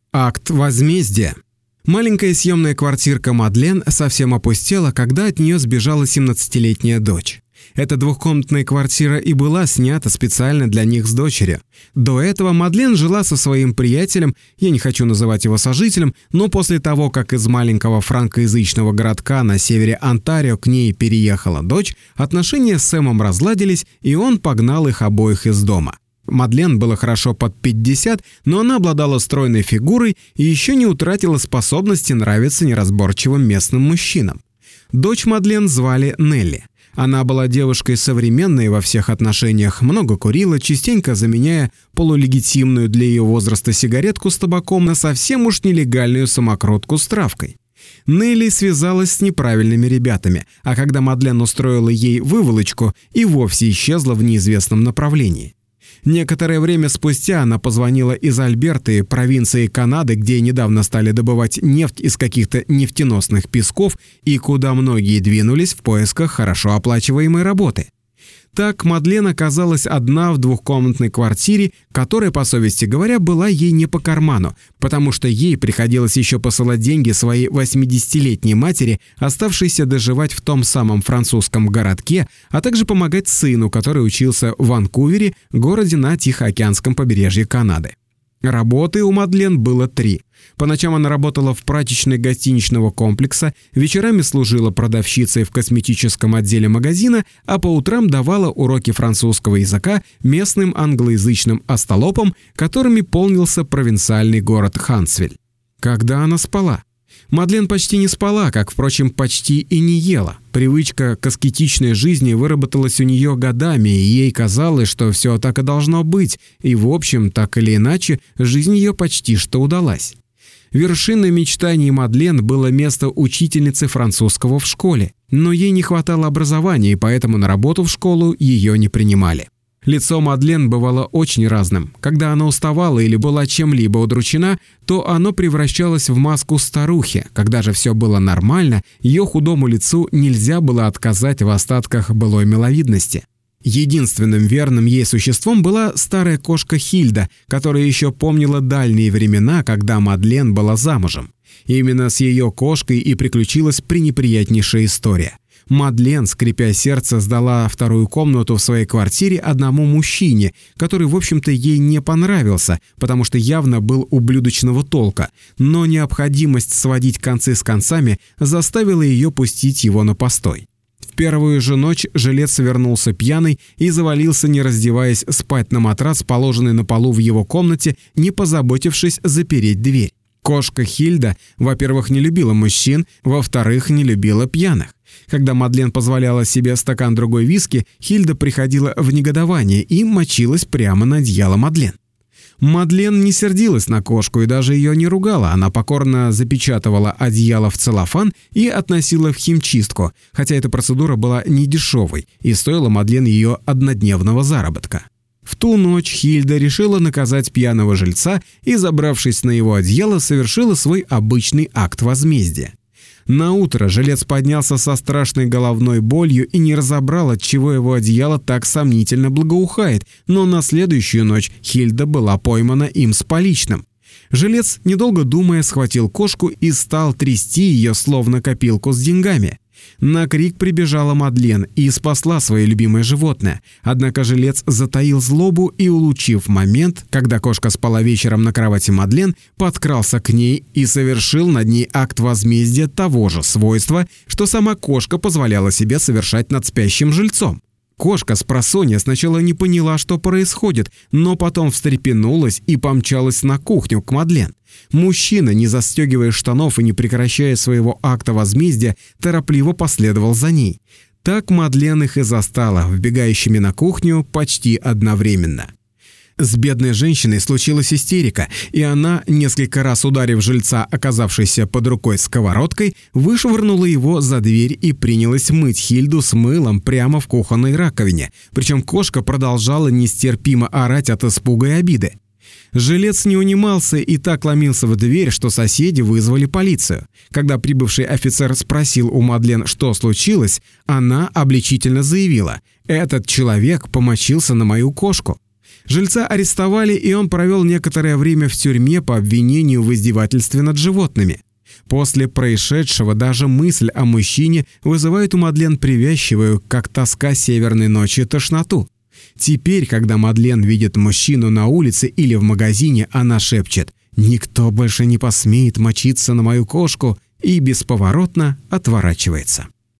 Акт возмездия. Маленькая съемная квартирка Мадлен совсем опустела, когда от нее сбежала 17-летняя дочь. Эта двухкомнатная квартира и была снята специально для них с дочерью. До этого Мадлен жила со своим приятелем, я не хочу называть его сожителем, но после того, как из маленького франкоязычного городка на севере Онтарио к ней переехала дочь, отношения с Сэмом разладились, и он погнал их обоих из дома. Мадлен было хорошо под 50, но она обладала стройной фигурой и еще не утратила способности нравиться неразборчивым местным мужчинам. Дочь Мадлен звали Нелли. Она была девушкой современной во всех отношениях, много курила, частенько заменяя полулегитимную для ее возраста сигаретку с табаком на совсем уж нелегальную самокрутку с травкой. Нелли связалась с неправильными ребятами, а когда Мадлен устроила ей выволочку, и вовсе исчезла в неизвестном направлении. Некоторое время спустя она позвонила из Альберты, провинции Канады, где недавно стали добывать нефть из каких-то нефтеносных песков и куда многие двинулись в поисках хорошо оплачиваемой работы. Так Мадлен оказалась одна в двухкомнатной квартире, которая, по совести говоря, была ей не по карману, потому что ей приходилось еще посылать деньги своей 80-летней матери, оставшейся доживать в том самом французском городке, а также помогать сыну, который учился в Ванкувере, городе на Тихоокеанском побережье Канады. Работы у Мадлен было 3. По ночам она работала в прачечной гостиничного комплекса, вечерами служила продавщицей в косметическом отделе магазина, а по утрам давала уроки французского языка местным англоязычным остолопам, которыми полнился провинциальный город Хансвиль. Когда она спала? Мадлен почти не спала, как, впрочем, почти и не ела. Привычка к аскетичной жизни выработалась у нее годами, и ей казалось, что все так и должно быть, и, в общем, так или иначе, жизнь ее почти что удалась. Вершиной мечтаний Мадлен было место учительницы французского в школе, но ей не хватало образования, и поэтому на работу в школу ее не принимали. Лицо Мадлен бывало очень разным. Когда она уставала или была чем-либо удручена, то оно превращалось в маску старухи. Когда же все было нормально, ее худому лицу нельзя было отказать в остатках былой миловидности. Единственным верным ей существом была старая кошка Хильда, которая еще помнила дальние времена, когда Мадлен была замужем. Именно с ее кошкой и приключилась пренеприятнейшая история. Мадлен, скрипя сердце, сдала вторую комнату в своей квартире одному мужчине, который, в общем-то, ей не понравился, потому что явно был ублюдочного толка, но необходимость сводить концы с концами заставила ее пустить его на постой. В первую же ночь жилец вернулся пьяный и завалился, не раздеваясь, спать на матрас, положенный на полу в его комнате, не позаботившись запереть дверь. Кошка Хильда, во-первых, не любила мужчин, во-вторых, не любила пьяных. Когда Мадлен позволяла себе стакан другой виски, Хильда приходила в негодование и мочилась прямо на одеяло Мадлен. Мадлен не сердилась на кошку и даже ее не ругала, она покорно запечатывала одеяло в целлофан и относила в химчистку, хотя эта процедура была недешевой и стоила Мадлен ее однодневного заработка. В ту ночь Хильда решила наказать пьяного жильца и, забравшись на его одеяло, совершила свой обычный акт возмездия. Наутро жилец поднялся со страшной головной болью и не разобрал, отчего его одеяло так сомнительно благоухает, но на следующую ночь Хильда была поймана им с поличным. Жилец, недолго думая, схватил кошку и стал трясти ее, словно копилку с деньгами. На крик прибежала Мадлен и спасла свое любимое животное. Однако жилец затаил злобу и, улучив момент, когда кошка спала вечером на кровати Мадлен, подкрался к ней и совершил над ней акт возмездия того же свойства, что сама кошка позволяла себе совершать над спящим жильцом. Кошка спросонья сначала не поняла, что происходит, но потом встрепенулась и помчалась на кухню к Мадлен. Мужчина, не застегивая штанов и не прекращая своего акта возмездия, торопливо последовал за ней. Так Мадлен их и застала, вбегающими на кухню почти одновременно. С бедной женщиной случилась истерика, и она, несколько раз ударив жильца, оказавшейся под рукой сковородкой, вышвырнула его за дверь и принялась мыть Хильду с мылом прямо в кухонной раковине, причем кошка продолжала нестерпимо орать от испуга и обиды. Жилец не унимался и так ломился в дверь, что соседи вызвали полицию. Когда прибывший офицер спросил у Мадлен, что случилось, она обличительно заявила: «Этот человек помочился на мою кошку». Жильца арестовали, и он провел некоторое время в тюрьме по обвинению в издевательстве над животными. После происшедшего даже мысль о мужчине вызывает у Мадлен привязчивую, как тоска северной ночи, тошноту. Теперь, когда Мадлен видит мужчину на улице или в магазине, она шепчет: «Никто больше не посмеет мочиться на мою кошку», и бесповоротно отворачивается.